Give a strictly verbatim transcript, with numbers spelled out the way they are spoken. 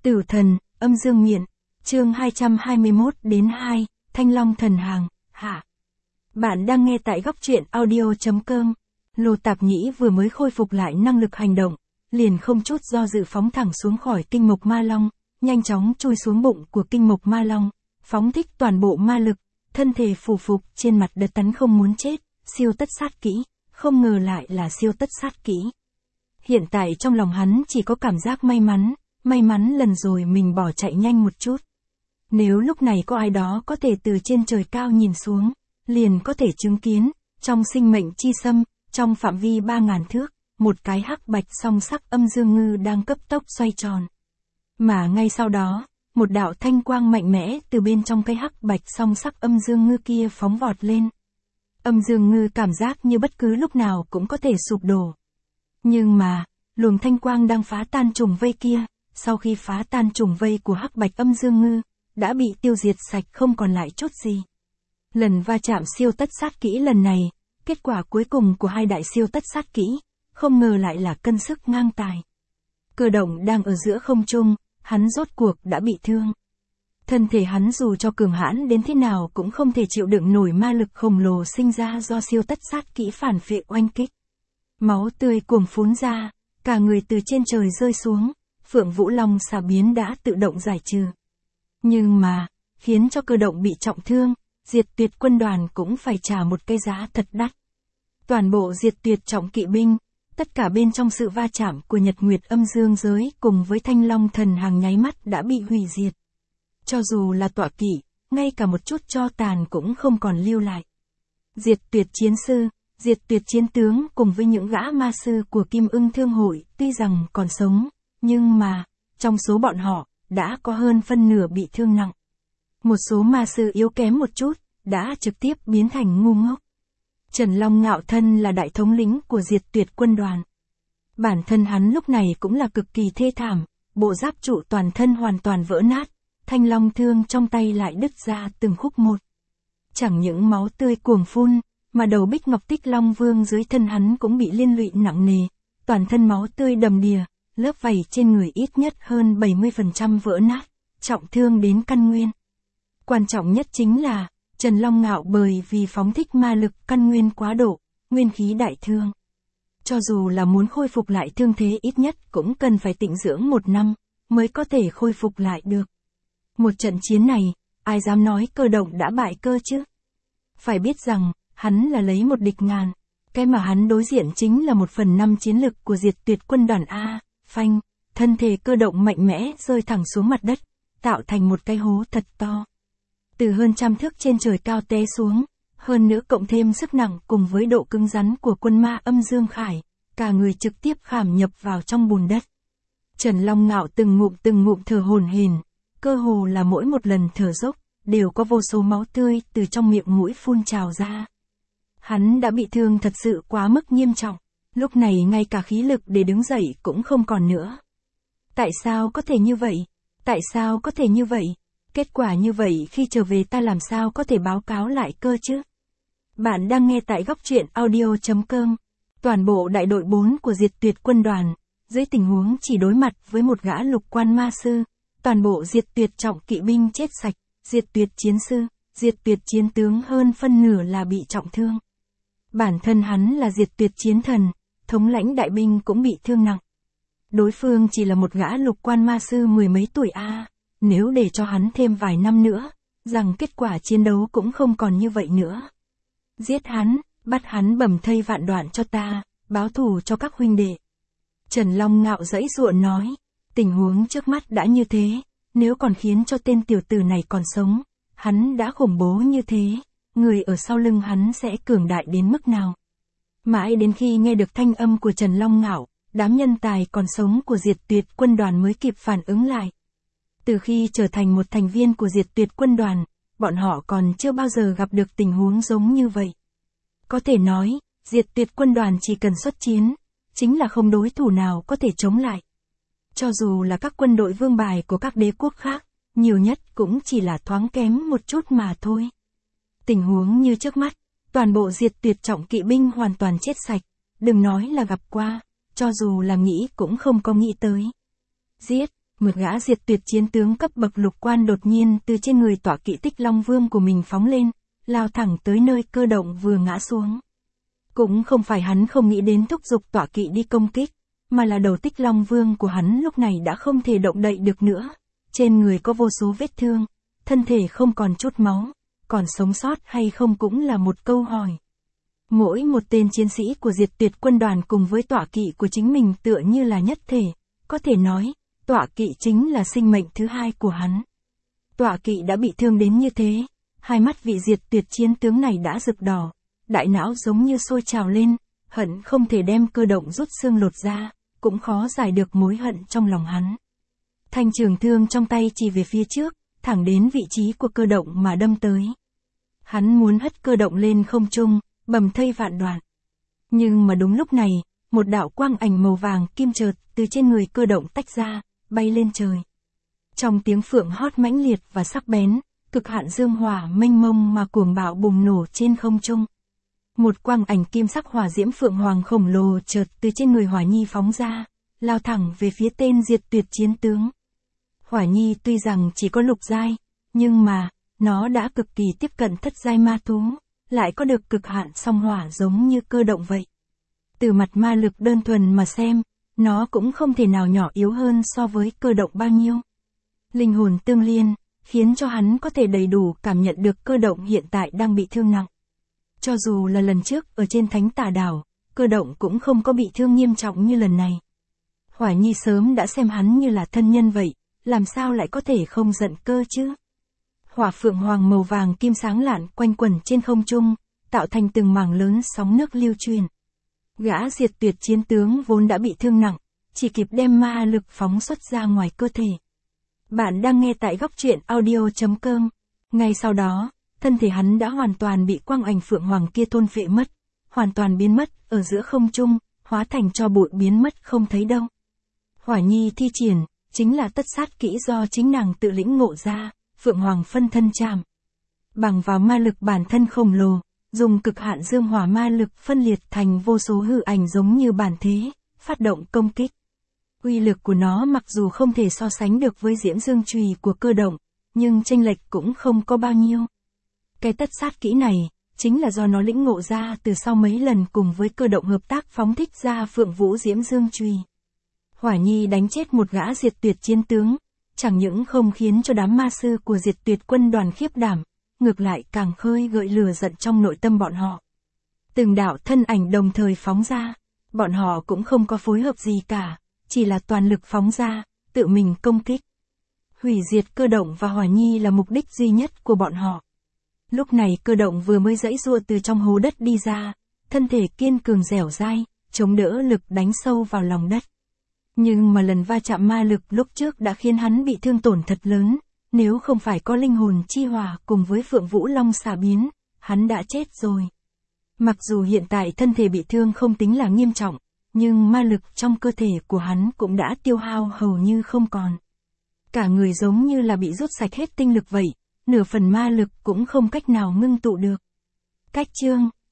Tử thần, âm dương nghiện, chương hai trăm hai mươi mốt đến hai, Thanh Long thần hàng, hạ. Bạn đang nghe tại góc truyện audio.com. Lô Tạp Nhĩ vừa mới khôi phục lại năng lực hành động, liền không chút do dự phóng thẳng xuống khỏi kinh mộc ma long, nhanh chóng chui xuống bụng của kinh mộc ma long, phóng thích toàn bộ ma lực, thân thể phù phục trên mặt đất tắn không muốn chết, siêu tất sát kỹ, không ngờ lại là siêu tất sát kỹ. Hiện tại trong lòng hắn chỉ có cảm giác may mắn, may mắn lần rồi mình bỏ chạy nhanh một chút. Nếu lúc này có ai đó có thể từ trên trời cao nhìn xuống, liền có thể chứng kiến, trong sinh mệnh chi xâm, trong phạm vi ba ngàn thước, một cái hắc bạch song sắc âm dương ngư đang cấp tốc xoay tròn. Mà ngay sau đó, một đạo thanh quang mạnh mẽ từ bên trong cái hắc bạch song sắc âm dương ngư kia phóng vọt lên. Âm dương ngư cảm giác như bất cứ lúc nào cũng có thể sụp đổ. Nhưng mà, luồng thanh quang đang phá tan trùng vây kia, sau khi phá tan trùng vây của hắc bạch âm dương ngư, đã bị tiêu diệt sạch không còn lại chút gì. Lần va chạm siêu tất sát kỹ lần này, kết quả cuối cùng của hai đại siêu tất sát kỹ, không ngờ lại là cân sức ngang tài. Cơ động đang ở giữa không trung, hắn rốt cuộc đã bị thương. Thân thể hắn dù cho cường hãn đến thế nào cũng không thể chịu đựng nổi ma lực khổng lồ sinh ra do siêu tất sát kỹ phản phệ oanh kích. Máu tươi cuồng phún ra, cả người từ trên trời rơi xuống, Phượng Vũ Long xà biến đã tự động giải trừ. Nhưng mà, khiến cho cơ động bị trọng thương, Diệt Tuyệt quân đoàn cũng phải trả một cái giá thật đắt. Toàn bộ Diệt Tuyệt trọng kỵ binh, tất cả bên trong sự va chạm của Nhật Nguyệt âm dương giới cùng với Thanh Long thần hàng nháy mắt đã bị hủy diệt. Cho dù là tọa kỵ, ngay cả một chút tro tàn cũng không còn lưu lại. Diệt Tuyệt chiến sư, Diệt Tuyệt chiến tướng cùng với những gã ma sư của Kim Ưng Thương hội tuy rằng còn sống, nhưng mà, trong số bọn họ, đã có hơn phân nửa bị thương nặng. Một số ma sư yếu kém một chút, đã trực tiếp biến thành ngu ngốc. Trần Long Ngạo thân là đại thống lĩnh của Diệt Tuyệt quân đoàn. Bản thân hắn lúc này cũng là cực kỳ thê thảm, bộ giáp trụ toàn thân hoàn toàn vỡ nát, thanh long thương trong tay lại đứt ra từng khúc một. Chẳng những máu tươi cuồng phun, mà đầu Bích Ngọc Tích Long Vương dưới thân hắn cũng bị liên lụy nặng nề, toàn thân máu tươi đầm đìa, lớp vảy trên người ít nhất hơn bảy mươi phần trăm vỡ nát, trọng thương đến căn nguyên. Quan trọng nhất chính là, Trần Long Ngạo bởi vì phóng thích ma lực căn nguyên quá độ, nguyên khí đại thương. Cho dù là muốn khôi phục lại thương thế ít nhất cũng cần phải tịnh dưỡng một năm, mới có thể khôi phục lại được. Một trận chiến này, ai dám nói cơ động đã bại cơ chứ? Phải biết rằng, hắn là lấy một địch ngàn, cái mà hắn đối diện chính là một phần năm chiến lực của Diệt Tuyệt quân đoàn A, phanh, thân thể cơ động mạnh mẽ rơi thẳng xuống mặt đất, tạo thành một cái hố thật to. Từ hơn trăm thước trên trời cao té xuống, hơn nữa cộng thêm sức nặng cùng với độ cứng rắn của quân ma âm dương khải, cả người trực tiếp khảm nhập vào trong bùn đất. Trần Long Ngạo từng ngụm từng ngụm thở hổn hển, cơ hồ là mỗi một lần thở dốc, đều có vô số máu tươi từ trong miệng mũi phun trào ra. Hắn đã bị thương thật sự quá mức nghiêm trọng, lúc này ngay cả khí lực để đứng dậy cũng không còn nữa. Tại sao có thể như vậy? Tại sao có thể như vậy? Kết quả như vậy khi trở về ta làm sao có thể báo cáo lại cơ chứ? Bạn đang nghe tại góc truyện audio.com. Toàn bộ đại đội bốn của Diệt Tuyệt quân đoàn, dưới tình huống chỉ đối mặt với một gã lục quan ma sư, toàn bộ Diệt Tuyệt trọng kỵ binh chết sạch, Diệt Tuyệt chiến sư, Diệt Tuyệt chiến tướng hơn phân nửa là bị trọng thương. Bản thân hắn là Diệt Tuyệt chiến thần, thống lãnh đại binh cũng bị thương nặng. Đối phương chỉ là một gã lục quan ma sư mười mấy tuổi a, nếu để cho hắn thêm vài năm nữa, rằng kết quả chiến đấu cũng không còn như vậy nữa. Giết hắn, bắt hắn bầm thây vạn đoạn cho ta, báo thù cho các huynh đệ. Trần Long Ngạo giãy giụa nói, tình huống trước mắt đã như thế, nếu còn khiến cho tên tiểu tử này còn sống, hắn đã khủng bố như thế, người ở sau lưng hắn sẽ cường đại đến mức nào. Mãi đến khi nghe được thanh âm của Trần Long Ngạo, đám nhân tài còn sống của Diệt Tuyệt quân đoàn mới kịp phản ứng lại. Từ khi trở thành một thành viên của Diệt Tuyệt quân đoàn, bọn họ còn chưa bao giờ gặp được tình huống giống như vậy. Có thể nói, Diệt Tuyệt quân đoàn chỉ cần xuất chiến, chính là không đối thủ nào có thể chống lại. Cho dù là các quân đội vương bài của các đế quốc khác, nhiều nhất cũng chỉ là thoáng kém một chút mà thôi. Tình huống như trước mắt, toàn bộ Diệt Tuyệt trọng kỵ binh hoàn toàn chết sạch, đừng nói là gặp qua, cho dù là nghĩ cũng không có nghĩ tới. Giết, Một gã diệt tuyệt chiến tướng cấp bậc lục quan đột nhiên từ trên người tọa kỵ Tích Long Vương của mình phóng lên, lao thẳng tới nơi Cơ Động vừa ngã xuống. Cũng không phải hắn không nghĩ đến thúc giục tọa kỵ đi công kích, mà là đầu Tích Long Vương của hắn lúc này đã không thể động đậy được nữa. Trên người có vô số vết thương, thân thể không còn chút máu, còn sống sót hay không cũng là một câu hỏi. Mỗi một tên chiến sĩ của diệt tuyệt quân đoàn cùng với tọa kỵ của chính mình tựa như là nhất thể, có thể nói, tọa kỵ chính là sinh mệnh thứ hai của hắn. Tọa kỵ đã bị thương đến như thế, hai mắt vị diệt tuyệt chiến tướng này đã rực đỏ, đại não giống như sôi trào lên, hận không thể đem Cơ Động rút xương lột ra, cũng khó giải được mối hận trong lòng hắn. Thanh trường thương trong tay chỉ về phía trước, thẳng đến vị trí của Cơ Động mà đâm tới. Hắn muốn hất Cơ Động lên không trung, bầm thây vạn đoạn. Nhưng mà đúng lúc này, một đạo quang ảnh màu vàng kim chợt từ trên người Cơ Động tách ra, bay lên trời. Trong tiếng phượng hót mãnh liệt và sắc bén, cực hạn dương hỏa mênh mông mà cuồng bạo bùng nổ trên không trung. Một quang ảnh kim sắc hỏa diễm phượng hoàng khổng lồ chợt từ trên người Hỏa Nhi phóng ra, lao thẳng về phía tên diệt tuyệt chiến tướng. Hỏa Nhi tuy rằng chỉ có lục giai, nhưng mà, nó đã cực kỳ tiếp cận thất giai ma thú, lại có được cực hạn song hỏa giống như Cơ Động vậy. Từ mặt ma lực đơn thuần mà xem, nó cũng không thể nào nhỏ yếu hơn so với Cơ Động bao nhiêu. Linh hồn tương liên, khiến cho hắn có thể đầy đủ cảm nhận được Cơ Động hiện tại đang bị thương nặng. Cho dù là lần trước ở trên Thánh Tà Đảo, Cơ Động cũng không có bị thương nghiêm trọng như lần này. Hỏa Nhi sớm đã xem hắn như là thân nhân vậy, làm sao lại có thể không giận cơ chứ? Hỏa phượng hoàng màu vàng kim sáng lạn quanh quẩn trên không trung, tạo thành từng mảng lớn sóng nước lưu truyền. Gã diệt tuyệt chiến tướng vốn đã bị thương nặng, chỉ kịp đem ma lực phóng xuất ra ngoài cơ thể. Bạn đang nghe tại góc truyện audio chấm com. Ngay sau đó, thân thể hắn đã hoàn toàn bị quang ảnh phượng hoàng kia thôn phệ mất, hoàn toàn biến mất ở giữa không trung, hóa thành tro bụi biến mất không thấy đâu. Hỏa Nhi thi triển, chính là tất sát kỹ do chính nàng tự lĩnh ngộ ra, phượng hoàng phân thân chạm. Bằng vào ma lực bản thân khổng lồ, dùng cực hạn dương hỏa ma lực phân liệt thành vô số hư ảnh giống như bản thế, phát động công kích. Uy lực của nó mặc dù không thể so sánh được với diễm dương chùy của Cơ Động, nhưng chênh lệch cũng không có bao nhiêu. Cái tất sát kỹ này, chính là do nó lĩnh ngộ ra từ sau mấy lần cùng với Cơ Động hợp tác phóng thích ra Phượng Vũ Diễm Dương chùy. Hỏa Nhi đánh chết một gã diệt tuyệt chiến tướng, chẳng những không khiến cho đám ma sư của diệt tuyệt quân đoàn khiếp đảm, ngược lại càng khơi gợi lửa giận trong nội tâm bọn họ. Từng đạo thân ảnh đồng thời phóng ra, bọn họ cũng không có phối hợp gì cả, chỉ là toàn lực phóng ra, tự mình công kích. Hủy diệt Cơ Động và Hỏa Nhi là mục đích duy nhất của bọn họ. Lúc này Cơ Động vừa mới giãy giụa từ trong hố đất đi ra, thân thể kiên cường dẻo dai, chống đỡ lực đánh sâu vào lòng đất. Nhưng mà lần va chạm ma lực lúc trước đã khiến hắn bị thương tổn thật lớn, nếu không phải có linh hồn chi hỏa cùng với Phượng Vũ Long xả biến, hắn đã chết rồi. Mặc dù hiện tại thân thể bị thương không tính là nghiêm trọng, nhưng ma lực trong cơ thể của hắn cũng đã tiêu hao hầu như không còn. Cả người giống như là bị rút sạch hết tinh lực vậy, nửa phần ma lực cũng không cách nào ngưng tụ được. Cách chương